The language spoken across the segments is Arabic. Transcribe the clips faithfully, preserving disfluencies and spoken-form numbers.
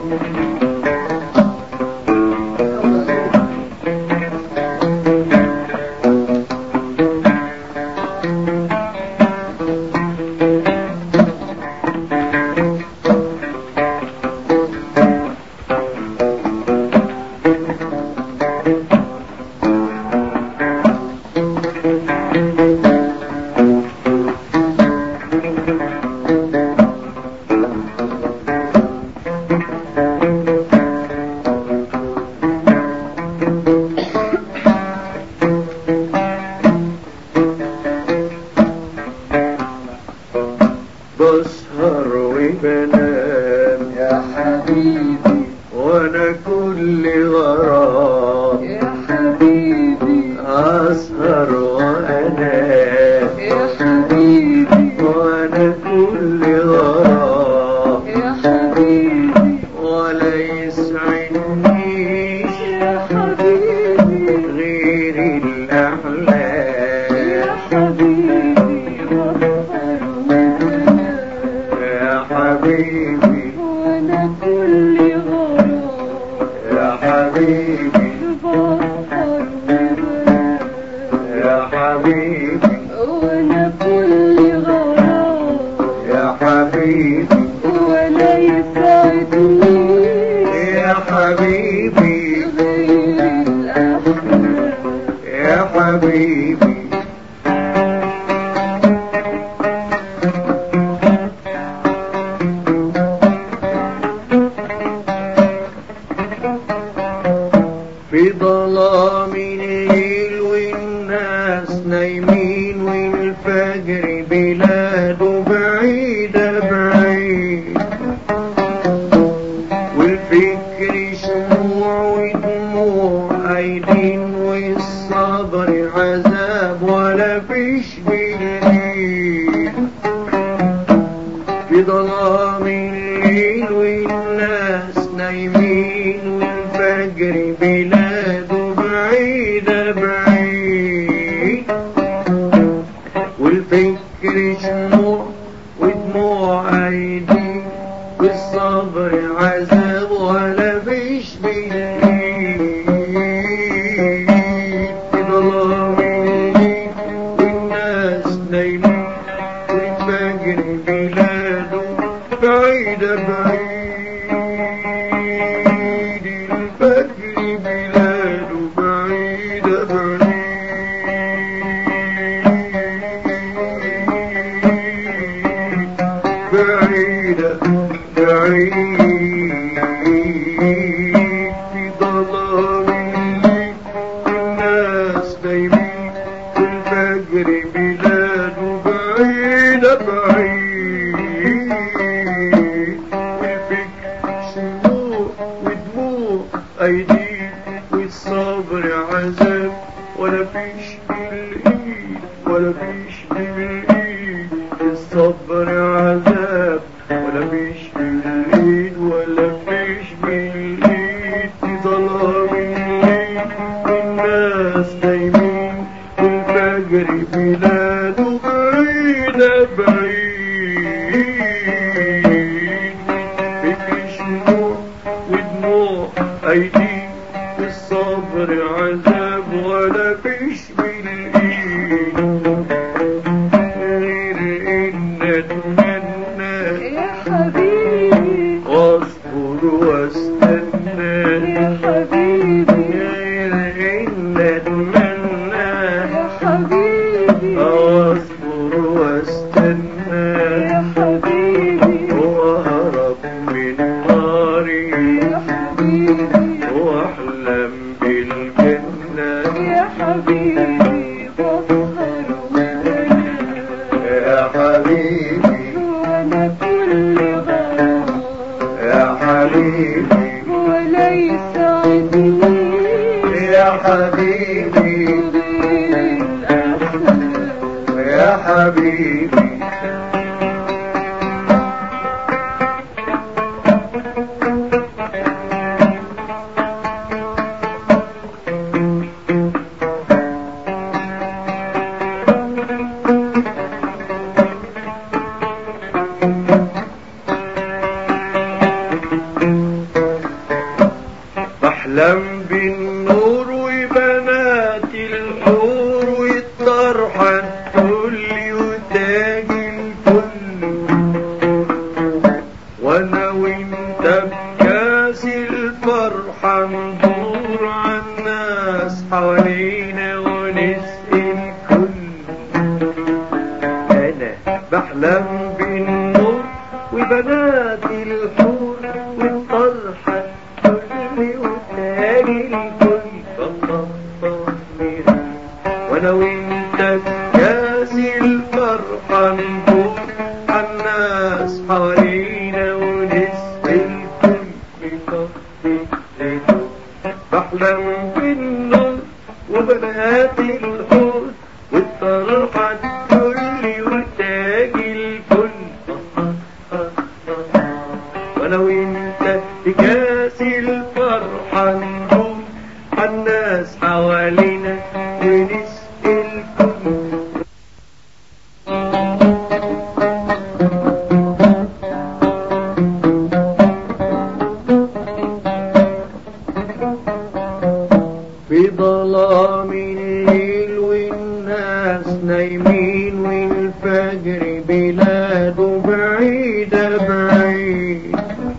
بسهر وبنام يا حبيبي وانا كل غرام يا حبيبي اسهر وانام يا حبيبي وانا كل غرام يا حبيبي ولا يسعنيش يا حبيبي غير الاحلام يا حبيبي بسهر وبنام يا حبيبي وانا كل غرام يا حبيبي بسهر وبنام يا حبيبي وانا كل غرام يا حبيبي ولا يسعدني يا حبيبي غير الأحلام يا حبيبي في ظلام الليل والناس نايمين والفجر بلاده بعيدة بعيد والفكر شموع ودموع أيدين والصبر عذاب ولا فيش بالليل في ظلام الليل والناس نايمين والفجر بلاده بعيدة بعيد والفكر شموع ودموع أيدين والصبر عذاب ولا فيش بالليل في ظلام الليل والناس نايمين والفجر بلاده بعيدة بعيد الفجر بلاده بعيدة بعيد بعيدة بعيد في ظلام الليل الناس نايمين والفجر بلاده بعيدة بعيد الفكر شموع ودموع أيدين والصبر عذاب ولا فيش بالإيد ولا فيش بالإيد الصبر عذاب ولا فيش بالإيد ولا فيش بالإيد في ظلام الليل الناس نايمين والفجر بلاده بعيدة بعيد فكر شموع ودموع أيدين والصبر عذاب ولا فيش بالإيد غير إن أتمنى يا حبيبي واصبر واستنى يا حبيبي غير إن أتمنى يا حبيبي واصبر واستنى يا حبيبي واهرب من ناري يا حبيبي واحلم بالجنة يا حبيبي بسهر وبنام يا حبيبي وانا كل غرام يا حبيبي ولا يسعدني يا حبيبي غير الأحلام يا حبيبي بحلم بالنور وبنات الحور والطرحة الكل وتاج الكل، وانا وانت بكاس الفرحة ندور عالناس حوالينا ونسقي الكل. انا بحلم بالنور وبنات الحور والطرحة الكل وتاج الكل، وانا وانت بكاس الفرحة ندور عالناس حوالينا ونسقي الكل. بحلم بالنور وبنات الحور والطرحة الكل وتاج الكل، وانا وانت بكاس الفرحة ندور عالناس حوالينا ونسقي الكل. في ظلام الليل والناس نايمين والفجر بلاده بعيدة بعيد،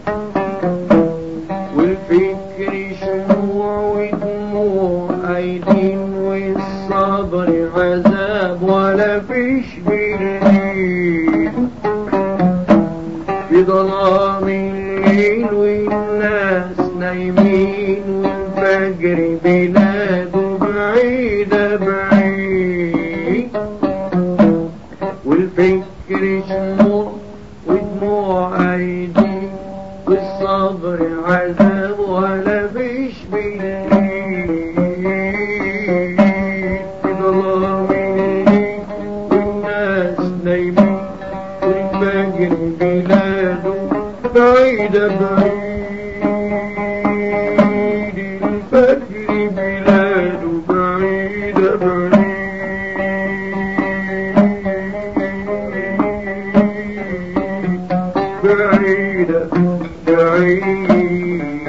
والفكر شموع ودموع أيدين والصبر عذاب ولا فيش بالإيد. في ظلام الليل والناس نايمين والفجر بلاده بعيدة بعيد، والفكر شموع ودموع أيدين والصبر عذاب ولا فيش بالإيد. في ظلام الليل والناس نايمين والفجر بلاده بعيدة بعيد، الفجر بلاده بعيدة بعيد، بعيدة بعيد.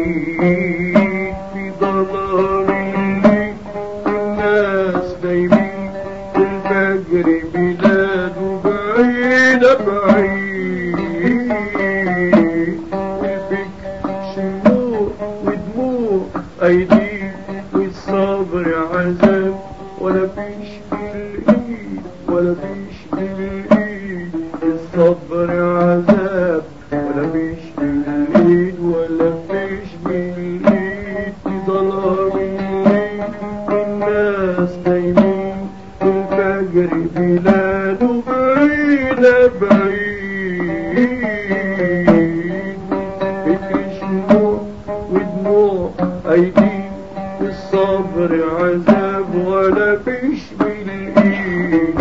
في ظلام الليل والناس نايمين والفجر بلاده بعيدة بعيد، والفكر شموع ودموع أيدين والصبر عذاب ولا فيش بالإيد، ولا فيش بالإيد. الصبر عذاب ولا فيش بالإيد، ولا فيش بالإيد. في ظلام الليل والناس نايمين والفجر بلاده بعيدة بعيد، فكر شموع ودموع أيدين والصبر عذاب ولا فيش بالإيد.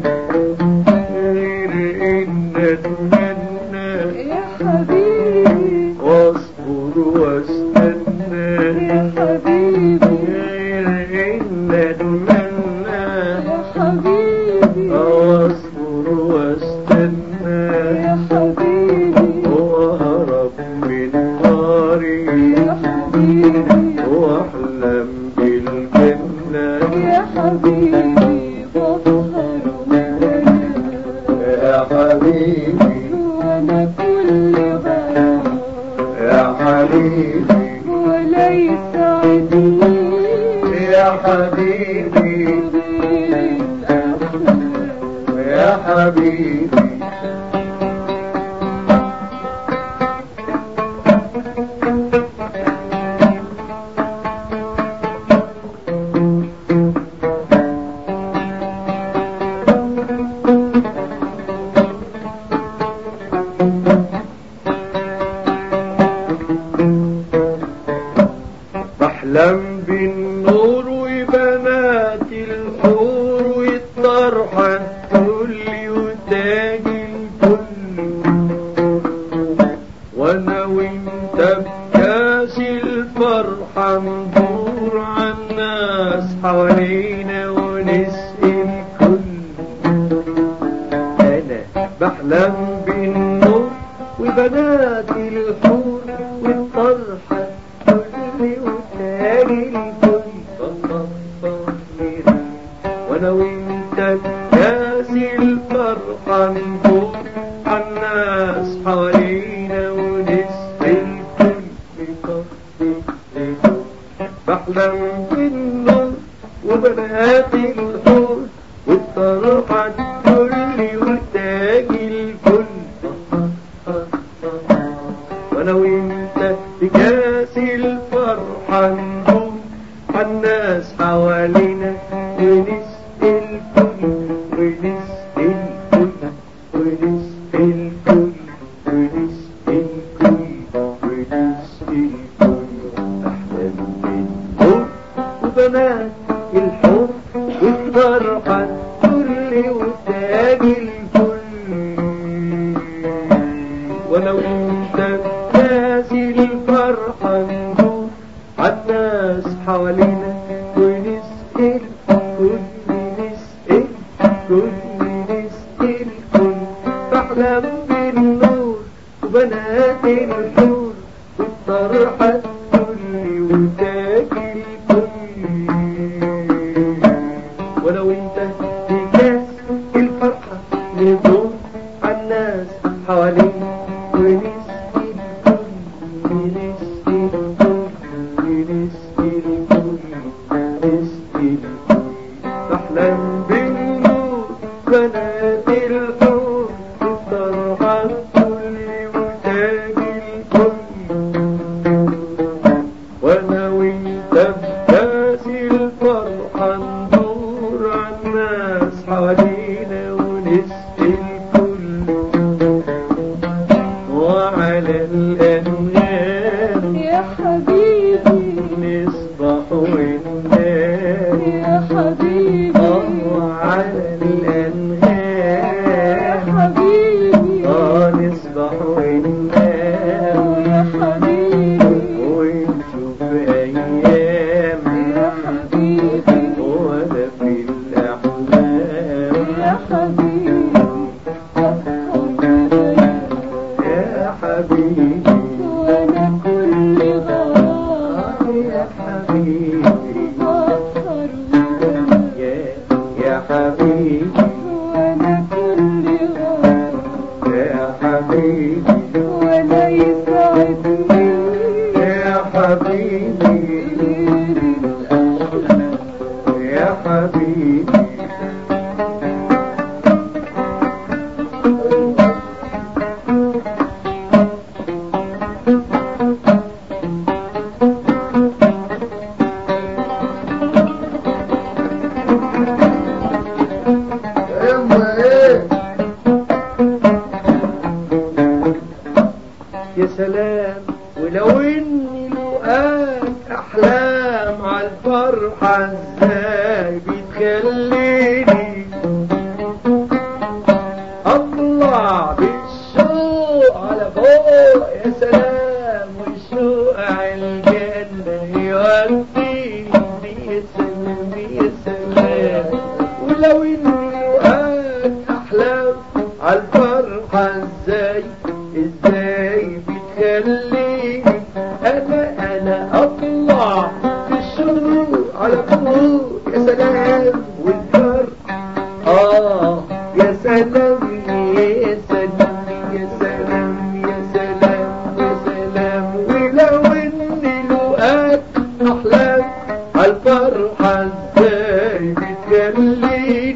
غير إن أتمنى يا حبيبي واصبر واستنى، يا حبيبي غير إن أتمنى يا حبيبي واصبر واستنى، يا حبيبي وأهرب من ناري يا حبيبي واحلم بالجنة. يا حبيبي بسهر وبنام يا حبيبي وانا كل غرام يا حبيبي ولا يسعدني يا حبيبي غير الأحلام. يا حبيبي. بحلم بالنور وبنات الحور والطرحة الكل وتاج الكل، وانا وانت بكاس الفرحة ندور عالناس حوالينا ونسقي الكل. انا بحلم بالنور وبنات الحور والطرحة الكل بحلم بالنور وبنات الحور والطرحة الكل وتاج الكل، وانا وانت في كاس الفرحة ندور عالناس حوالينا ونسقي الكل ونسقي الكل ونسقي الكل ونسقي الكل ونسقي الكل. احلام بالنور وبنات الحب والفرحة الكل وتاج الكل، وانا وانت كاس الفرحة ندور عالناس حوالينا ونسقي الكل نسقي الكل نسقي الكل. بحلم بالنور وبنات الحور والطرحة الكل وتاج الكل، وانا وانت في كاس الفرحة ندور عالناس حوالينا ونسقي الكل نسقي الكل نسقي الكل نسقي الكل. بحلم بالنور بنات الحور والطرحة الكل وتاج الكل، وانا وانت بكاس الفرحة ندور عالناس حوالينا ونسقي الكل وعلى الأنغام يا حبيبي نصبح وننام يا حبيبي آه على يا الأنغام حبيبي آه نصبح وننام يا حبيبي ونشوف أيام يا حبيبي ولا في الأحلام يا حبيبي يا حبيبي وانا كل غرام يا حبيبي بسهر يا يا حبيبي وانا كل غرام يا حبيبي ولا يسعدني يا حبيبي غير الأحلام. يا حبيبي يا سلام ولو اني لقاك احلام عالفرحة ازاي بتخليني اطلع بالشوق على فوق. يا سلام والشوق عالجنة يوديني يا سلام يا سلام ولو اني لقاك احلام عالفرحة ازاي ازاي بتخليني انا انا اطلع بالشروق على فوق. يا سلام والفرق اه يا سلام يا سلام يا سلام يا سلام يا سلام ولو اني لقاك احلام عالفرحة ازاي بتخليني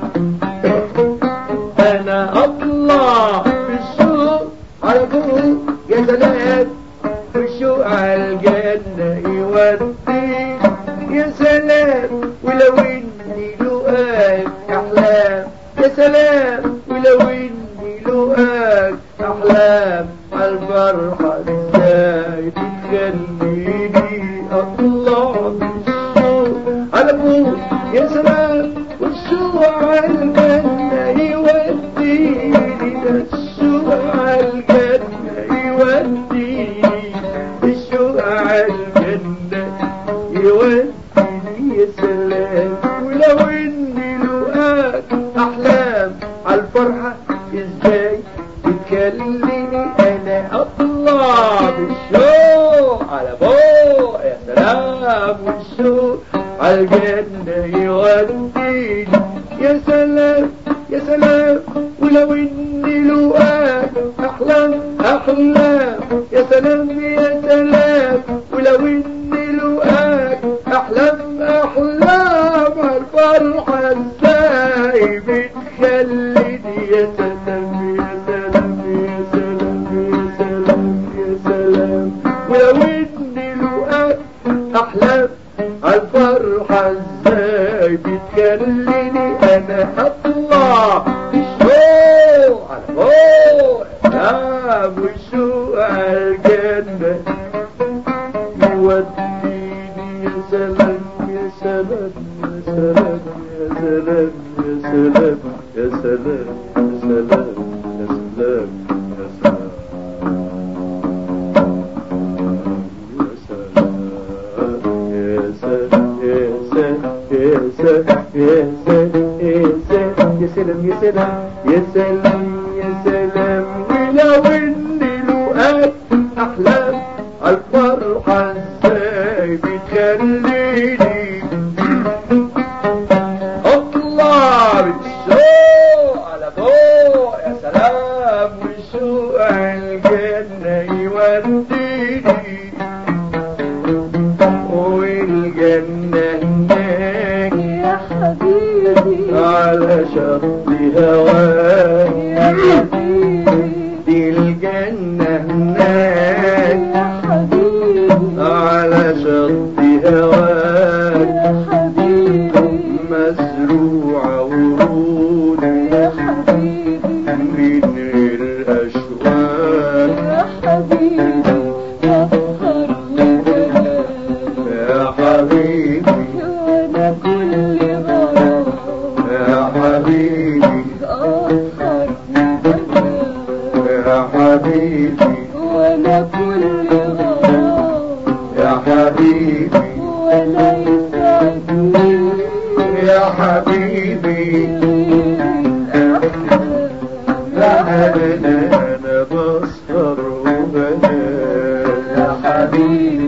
انا اطلع بالشوق على فوق. يا سلام والشوق عالجنة يوديني. يا سلام ولو اني لقاك احلام. يا سلام ولو اني لقاك احلام عالفرحة ازاي تخليني اطلع بالشوق على فوق. يا سلام والشوق عالجنة يوديني الشوق عالجنة يوديني الشوق عالجنة يوديني. يا سلام ولو اني لقاك احلام عالفرحة ازاي بتخليني انا اطلع بالشوق على فوق. يا سلام والشوق عالجنة يوديني. يا سلام يا سلام ولو اني لقاك احلام احلام. يا سلام يا سلام ولو اني لقاك الفرحة ازاي بتخليني انا اطلع بالشوق على فوق لا والشوق عالجنة يوديني يا سلام يا سلام يا سلام يا سلام يا سلام يا سلام يا سلام يا سلام يا سلام يا سلام يا سلام يا سلام يا سلام ولو اني لقاك احلام الفرحة ازاي بتخليني اطلع بالشوق على فوق يا سلام والشوق عالجنة يوديني والجنة هناك يا حبيبي على شط هواك يا حبيبي دي الجنة هناك يا حبيبي على شط هواك يا حبيبي مزروعة ورود يا حبيبي من الأشواك يا حبيبي فخر وجمال يا حبيبي وانا كل غرام يا حبيبي فخر وجمال يا حبيبي وانا كل غرام يا حبيبي ولا يسعدني يا حبيبي لا أنا أنا بسهر وبنام يا حبيبي